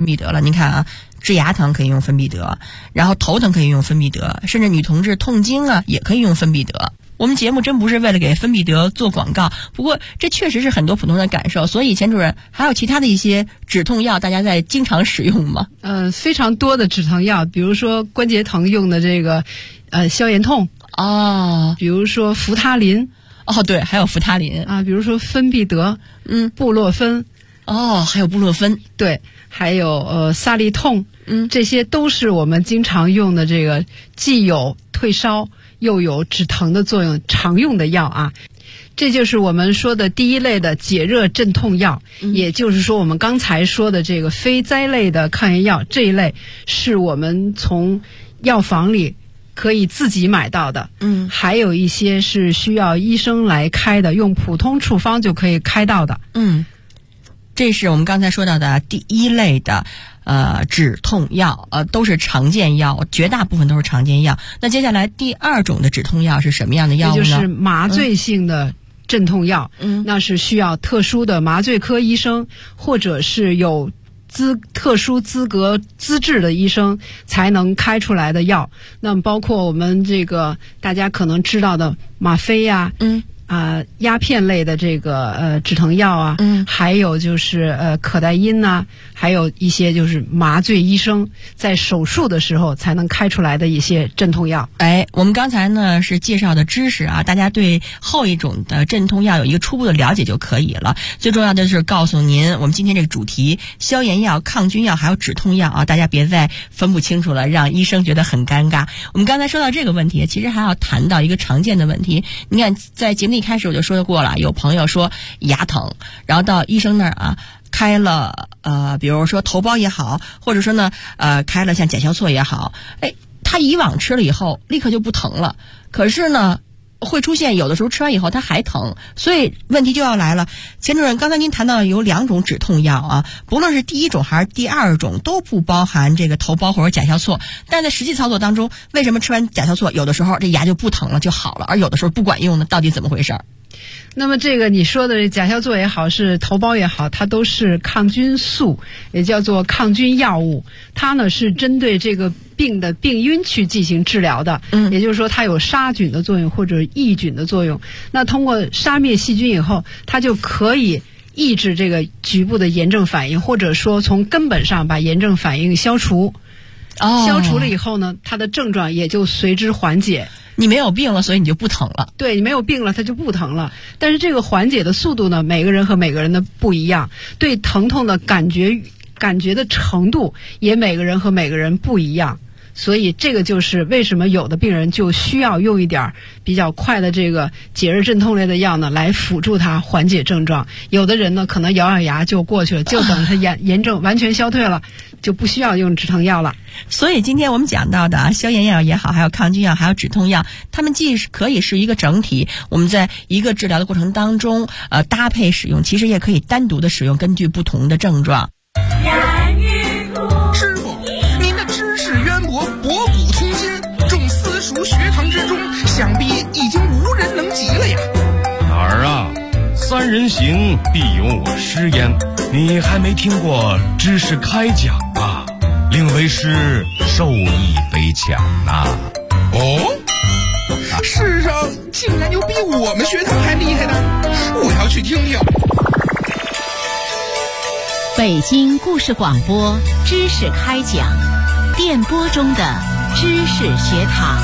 泌得了。您看啊，治牙疼可以用芬必得，然后头疼可以用芬必得，甚至女同志痛经啊也可以用芬必得。我们节目真不是为了给芬必得做广告，不过这确实是很多普通人的感受。所以钱主任，还有其他的一些止痛药大家在经常使用吗？ 非常多的止疼药，比如说关节疼用的这个消炎痛啊， 比如说扶他林。 哦，对，还有扶他林啊，比如说芬必得，布洛芬。 哦，还有布洛芬。 对，还有萨利痛。这些都是我们经常用的，这个既有退烧又有止疼的作用，常用的药啊。这就是我们说的第一类的解热镇痛药，也就是说我们刚才说的这个非甾类的抗炎药，这一类是我们从药房里可以自己买到的。还有一些是需要医生来开的，用普通处方就可以开到的。 这是我们刚才说到的第一类的止痛药，都是常见药，绝大部分都是常见药。那接下来第二种的止痛药是什么样的药物呢？ 也就是麻醉性的镇痛药。那是需要特殊的麻醉科医生，或者是有特殊资格资质的医生才能开出来的药。那么包括我们这个大家可能知道的吗啡呀，鸦片类的这个止疼药啊，还有就是可待因呐，还有一些就是麻醉医生在手术的时候才能开出来的一些镇痛药。 我们刚才呢是介绍的知识啊，大家对后一种的镇痛药有一个初步的了解就可以了。最重要的是告诉您，我们今天这个主题消炎药、抗菌药还有止痛药啊，大家别再分不清楚了，让医生觉得很尴尬。我们刚才说到这个问题，其实还要谈到一个常见的问题。你看，在节目一开始我就说过了，有朋友说牙疼，然后到医生那儿啊开了比如说头孢也好，或者说呢开了像甲硝唑也好，他以往吃了以后立刻就不疼了，可是呢会出现有的时候吃完以后它还疼，所以问题就要来了。钱主任，刚才您谈到有2种止痛药啊，不论是第一种还是第二种都不包含这个头孢或者甲硝唑，但在实际操作当中，为什么吃完甲硝唑有的时候这牙就不疼了就好了，而有的时候不管用呢？到底怎么回事？ 那么这个你说的甲硝唑也好，是头孢也好，它都是抗菌素，也叫做抗菌药物。它呢是针对这个病的病因去进行治疗的，也就是说它有杀菌的作用或者抑菌的作用。那通过杀灭细菌以后，它就可以抑制这个局部的炎症反应，或者说从根本上把炎症反应消除。消除了以后呢，它的症状也就随之缓解。 你没有病了，所以你就不疼了。 对，你没有病了，它就不疼了。但是这个缓解的速度呢，每个人和每个人的不一样，对疼痛的感觉的程度也每个人和每个人不一样。所以这个就是为什么有的病人就需要用一点比较快的这个解热镇痛类的药呢，来辅助他缓解症状。有的人呢，可能咬咬牙就过去了，就等他炎症完全消退了，就不需要用止疼药了。 所以今天我们讲到的消炎药也好，还有抗菌药，还有止痛药，它们既可以是一个整体，我们在一个治疗的过程当中搭配使用，其实也可以单独的使用，根据不同的症状。 师傅，您的知识渊博，博古通今，众私塾学堂之中，想必已经无人能及了呀。 哪儿啊？3人行必有我师焉，你还没听过知识开讲啊？令为师受益匪浅呐。 世上竟然有比我们学堂还厉害的，我要去听听。 北京故事广播知识开讲，电波中的知识学堂。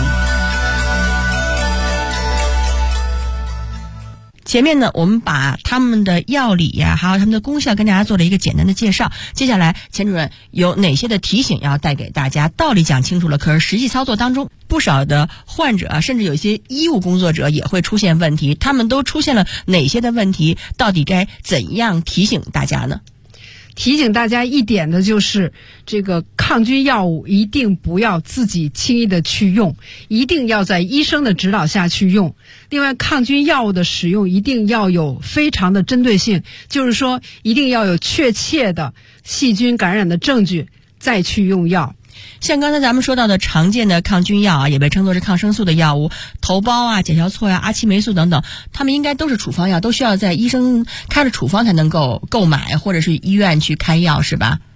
前面呢，我们把他们的药理呀，还有他们的功效跟大家做了一个简单的介绍。接下来，钱主任有哪些的提醒要带给大家？道理讲清楚了，可是实际操作当中，不少的患者啊，甚至有些医务工作者也会出现问题。他们都出现了哪些的问题？到底该怎样提醒大家呢？ 提醒大家一点的就是，这个抗菌药物一定不要自己轻易的去用，一定要在医生的指导下去用。另外，抗菌药物的使用一定要有非常的针对性，就是说一定要有确切的细菌感染的证据再去用药。 像刚才咱们说到的常见的抗菌药啊，也被称作是抗生素的药物，头孢啊、甲硝唑啊、阿奇霉素等等，它们应该都是处方药，都需要在医生开了处方才能够购买，或者是医院去开药，是吧？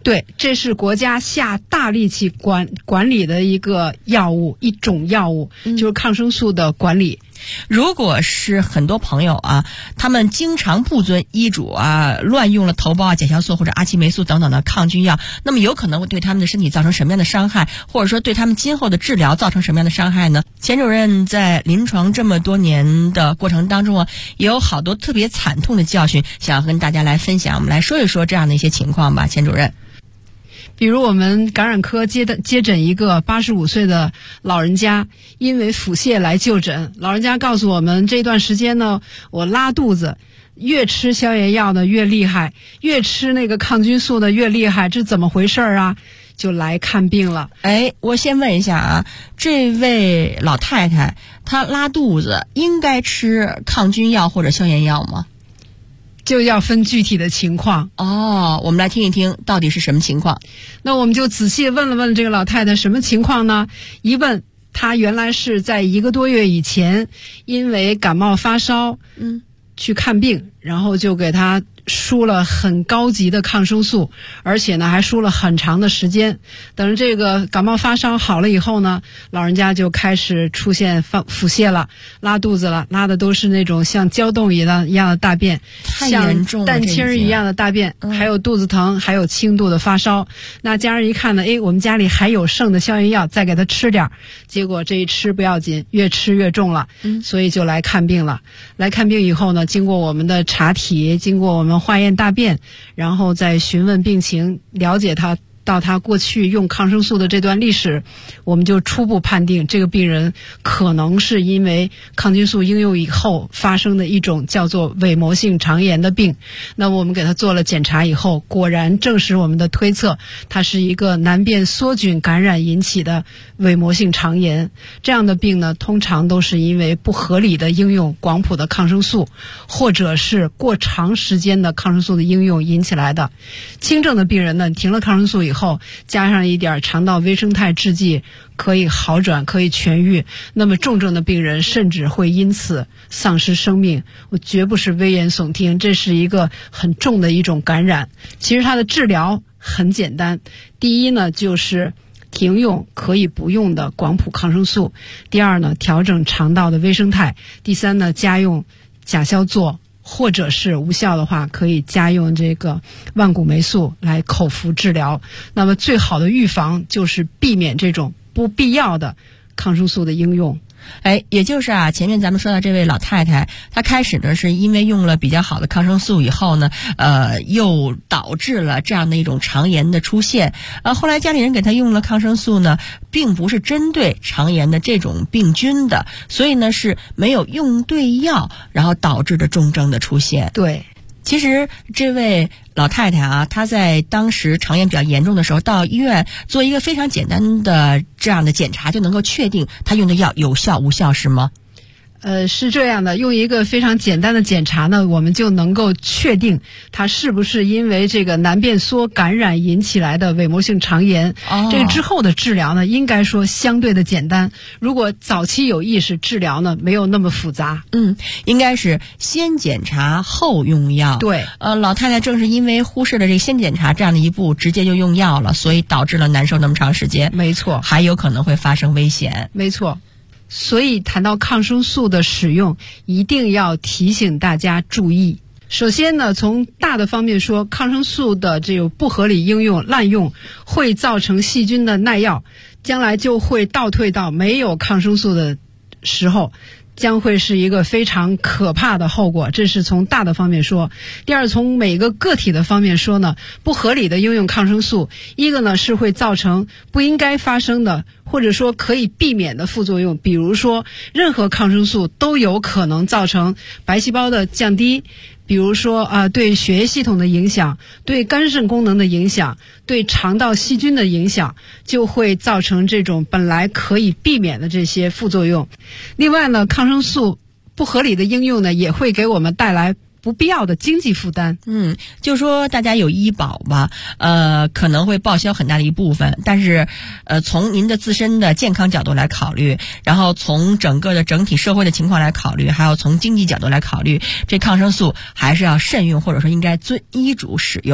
对，这是国家下大力气管理的一种药物，就是抗生素的管理。 如果是很多朋友啊，他们经常不遵医嘱啊，乱用了头孢啊、甲硝唑或者阿奇霉素等等的抗菌药，那么有可能会对他们的身体造成什么样的伤害，或者说对他们今后的治疗造成什么样的伤害呢？钱主任在临床这么多年的过程当中啊，也有好多特别惨痛的教训，想要跟大家来分享。我们来说一说这样的一些情况吧，钱主任。 比如我们感染科接诊一个85岁的老人家，因为腹泻来就诊。老人家告诉我们，这段时间呢，我拉肚子，越吃消炎药呢越厉害，越吃那个抗菌素呢越厉害，这怎么回事啊？就来看病了。 我先问一下啊，这位老太太她拉肚子应该吃抗菌药或者消炎药吗？ 就要分具体的情况。 我们来听一听到底是什么情况。 那我们就仔细问了问这个老太太什么情况呢？一问，她原来是在1个多月以前因为感冒发烧去看病，然后就给她输了很高级的抗生素，而且呢还输了很长的时间。等这个感冒发烧好了以后呢，老人家就开始出现腹泻了，拉肚子了，拉的都是那种像胶冻一样的大便，像蛋清一样的大便，还有肚子疼，还有轻度的发烧。那家人一看呢，我们家里还有剩的消炎药，再给他吃点，结果这一吃不要紧，越吃越重了，所以就来看病了。来看病以后呢，经过我们的查体，经过我们化验大便，然后再询问病情，了解到他过去用抗生素的这段历史，我们就初步判定这个病人可能是因为抗菌素应用以后发生的一种叫做伪膜性肠炎的病。那我们给他做了检查以后，果然证实我们的推测，它是一个难辨梭菌感染引起的伪膜性肠炎。这样的病呢，通常都是因为不合理的应用广谱的抗生素，或者是过长时间的抗生素的应用引起来的。轻症的病人呢，停了抗生素以后，加上一点肠道微生态制剂，可以好转，可以痊愈。那么重症的病人甚至会因此丧失生命。我绝不是危言耸听，这是一个很重的一种感染。其实它的治疗很简单，第一呢，就是停用可以不用的广谱抗生素；第二呢，调整肠道的微生态；第三呢，加用甲硝唑，或者是无效的话，可以加用这个万古霉素来口服治疗。那么最好的预防就是避免这种不必要的抗生素的应用。 也就是啊，前面咱们说到这位老太太，她开始呢是因为用了比较好的抗生素以后呢，又导致了这样的一种肠炎的出现。后来家里人给她用了抗生素呢，并不是针对肠炎的这种病菌的，所以呢是没有用对药，然后导致的重症的出现。 对。 其实这位老太太啊，她在当时肠炎比较严重的时候，到医院做一个非常简单的这样的检查，就能够确定她用的药有效无效，是吗？ 是这样的，用一个非常简单的检查呢，我们就能够确定它是不是因为这个难辨梭感染引起来的伪膜性肠炎。这个之后的治疗呢，应该说相对的简单。如果早期有意识，治疗呢没有那么复杂。 应该是先检查后用药。 对。 老太太正是因为忽视了这个先检查这样的一步，直接就用药了，所以导致了难受那么长时间。 没错。 还有可能会发生危险。 没错。所以谈到抗生素的使用，一定要提醒大家注意。首先呢，从大的方面说，抗生素的这种不合理应用、滥用会造成细菌的耐药，将来就会倒退到没有抗生素的时候，将会是一个非常可怕的后果。这是从大的方面说。第二，从每个个体的方面说呢，不合理的应用抗生素，一个呢是会造成不应该发生的，或者说可以避免的副作用。比如说，任何抗生素都有可能造成白细胞的降低，比如说对血液系统的影响，对肝肾功能的影响，对肠道细菌的影响，就会造成这种本来可以避免的这些副作用。另外呢，抗生素不合理的应用呢，也会给我们带来不必要的经济负担。 就说大家有医保吧，可能会报销很大的一部分，但是从您的自身的健康角度来考虑，然后从整个的整体社会的情况来考虑，还有从经济角度来考虑，这抗生素还是要慎用，或者说应该遵医嘱使用。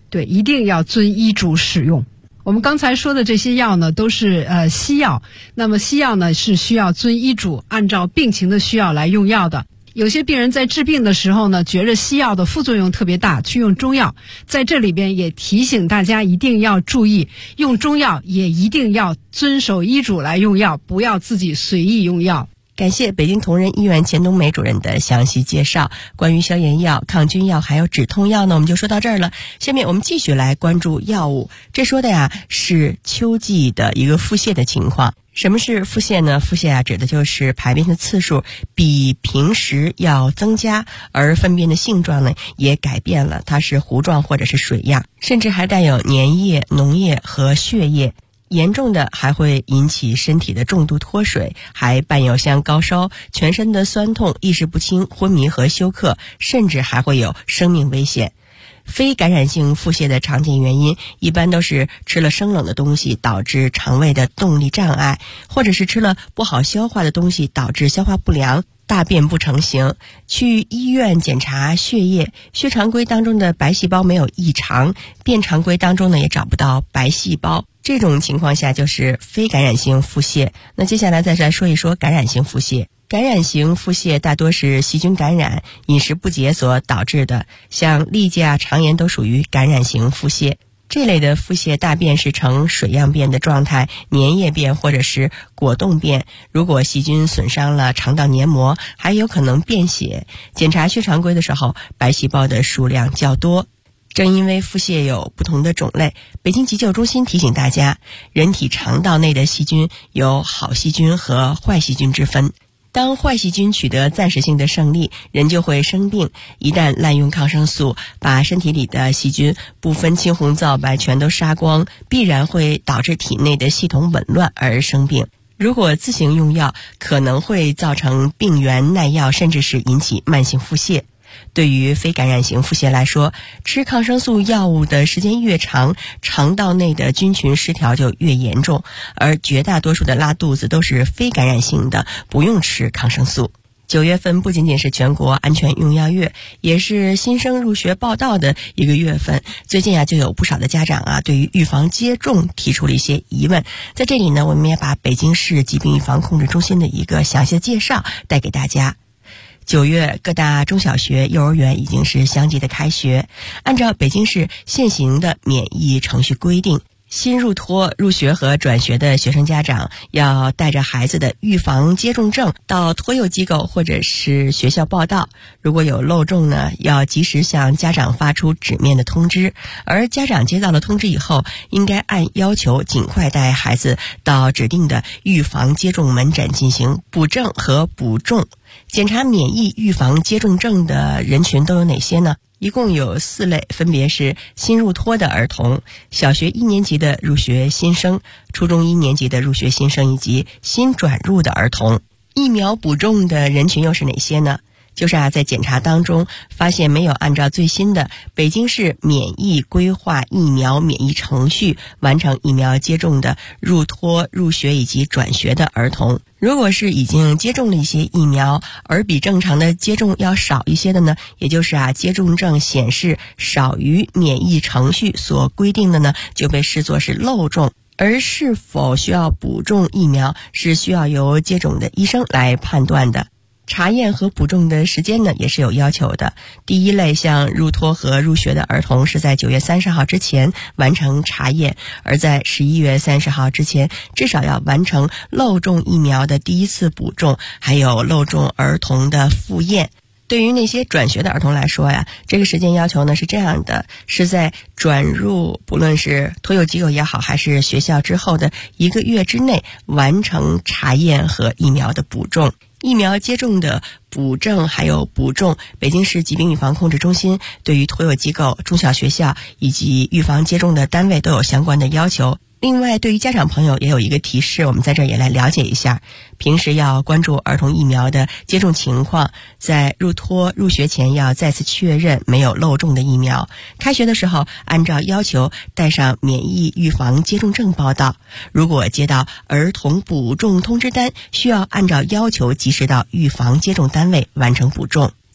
对，一定要遵医嘱使用。我们刚才说的这些药呢，都是西药。那么西药呢，是需要遵医嘱，按照病情的需要来用药的。有些病人在治病的时候呢，觉着西药的副作用特别大，去用中药。在这里边也提醒大家一定要注意，用中药也一定要遵守医嘱来用药，不要自己随意用药。 感谢北京同仁医院钱冬梅主任的详细介绍。关于消炎药、抗菌药还有止痛药呢，我们就说到这儿了。下面我们继续来关注药物。这说的呀是秋季的一个腹泻的情况。什么是腹泻呢？腹泻啊，指的就是排便的次数比平时要增加，而粪便的性状呢也改变了，它是糊状或者是水样，甚至还带有粘液、脓液和血液。严重的还会引起身体的重度脱水，还伴有像高烧、全身的酸痛、意识不清、昏迷和休克，甚至还会有生命危险。非感染性腹泻的常见原因一般都是吃了生冷的东西导致肠胃的动力障碍，或者是吃了不好消化的东西导致消化不良，大便不成形。去医院检查血液，血常规当中的白细胞没有异常，便常规当中呢也找不到白细胞。这种情况下就是非感染性腹泻。那接下来再来说一说感染性腹泻。感染型腹泻大多是细菌感染、饮食不洁所导致的，像痢疾啊、肠炎都属于感染型腹泻。这类的腹泻大便是呈水样便的状态，粘液便或者是果冻便。如果细菌损伤了肠道黏膜，还有可能便血。检查血常规的时候，白细胞的数量较多。正因为腹泻有不同的种类，北京急救中心提醒大家，人体肠道内的细菌有好细菌和坏细菌之分。当坏细菌取得暂时性的胜利，人就会生病。一旦滥用抗生素，把身体里的细菌不分青红皂白全都杀光，必然会导致体内的系统紊乱而生病。如果自行用药，可能会造成病原耐药，甚至是引起慢性腹泻。对于非感染型腹泻来说，吃抗生素药物的时间越长，肠道内的菌群失调就越严重，而绝大多数的拉肚子都是非感染性的，不用吃抗生素。9月份不仅仅是全国安全用药月，也是新生入学报到的一个月份。最近啊，就有不少的家长啊，对于预防接种提出了一些疑问。在这里呢，我们也把北京市疾病预防控制中心的一个详细的介绍带给大家。9月各大中小学、幼儿园已经是相继的开学。按照北京市现行的免疫程序规定，新入托、入学和转学的学生家长要带着孩子的预防接种证到托幼机构或者是学校报到。如果有漏种呢，要及时向家长发出纸面的通知。而家长接到了通知以后，应该按要求尽快带孩子到指定的预防接种门诊进行补证和补种。检查免疫预防接种证的人群都有哪些呢？一共有4类，分别是新入托的儿童、小学1年级的入学新生、初中1年级的入学新生以及新转入的儿童。疫苗补种的人群又是哪些呢？就是在检查当中发现没有按照最新的北京市免疫规划疫苗免疫程序完成疫苗接种的入托、入学以及转学的儿童。如果是已经接种了一些疫苗，而比正常的接种要少一些的呢，也就是接种证显示少于免疫程序所规定的呢，就被视作是漏种。而是否需要补种疫苗，是需要由接种的医生来判断的。查验和补种的时间呢，也是有要求的。第一类像入托和入学的儿童是在9月30号之前完成查验，而在11月30号之前至少要完成漏种疫苗的第一次补种，还有漏种儿童的复验。对于那些转学的儿童来说呀，这个时间要求呢是这样的，是在转入不论是托幼机构也好，还是学校之后的1个月之内完成查验和疫苗的补种。疫苗接种的补证还有补种，北京市疾病预防控制中心对于托幼机构、中小学校以及预防接种的单位都有相关的要求。另外，对于家长朋友也有一个提示，我们在这儿也来了解一下。平时要关注儿童疫苗的接种情况，在入托、入学前要再次确认没有漏种的疫苗。开学的时候，按照要求带上免疫预防接种证报到。如果接到儿童补种通知单，需要按照要求及时到预防接种单位完成补种。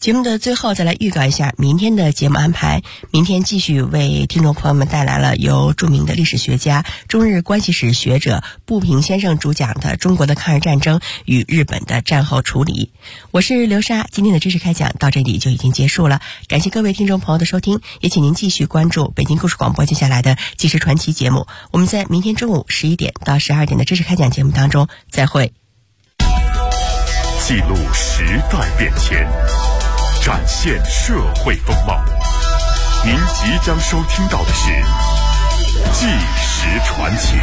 节目的最后再来预告一下明天的节目安排。明天继续为听众朋友们带来了由著名的历史学家、中日关系史学者步平先生主讲的中国的抗日战争与日本的战后处理。我是刘莎，今天的知识开讲到这里就已经结束了，感谢各位听众朋友的收听，也请您继续关注北京故事广播接下来的纪实传奇节目。我们在明天中午11点到12点的知识开讲节目当中再会。 记录时代变迁，展现社会风貌。您即将收听到的是《纪实传奇》。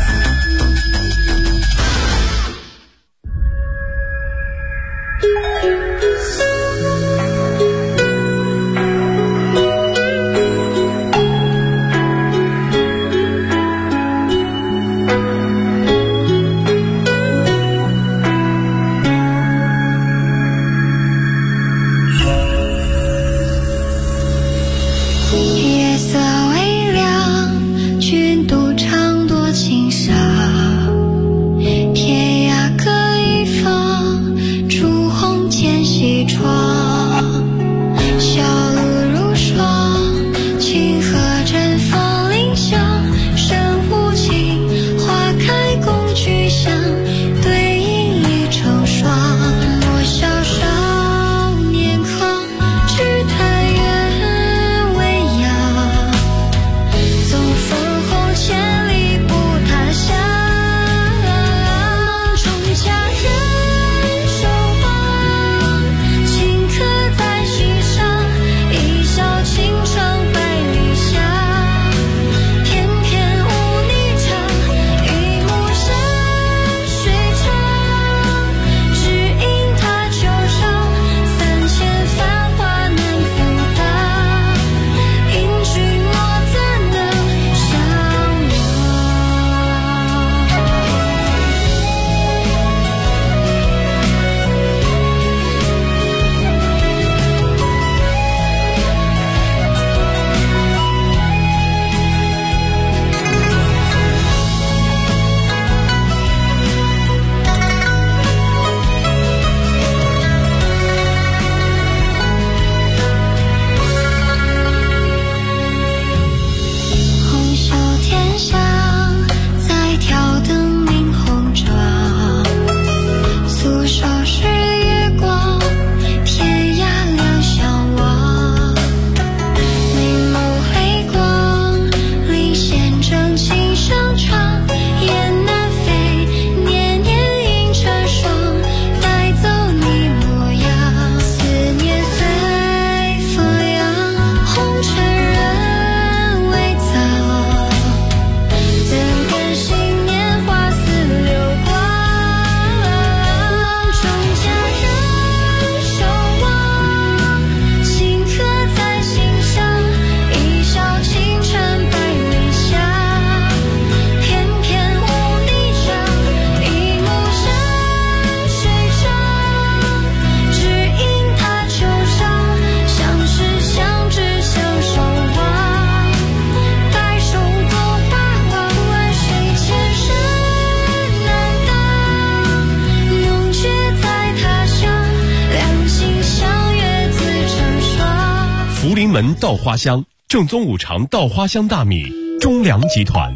门稻花香，正宗五常稻花香大米，中粮集团。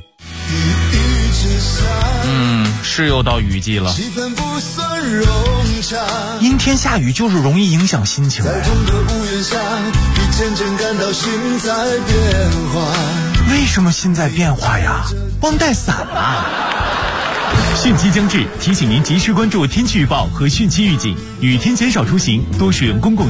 是又到雨季了， 阴天下雨就是容易影响心情。为什么心在变化呀？忘带伞了。 汛期将至，提醒您及时关注天气预报和汛期预警，雨天减少出行，多使用公共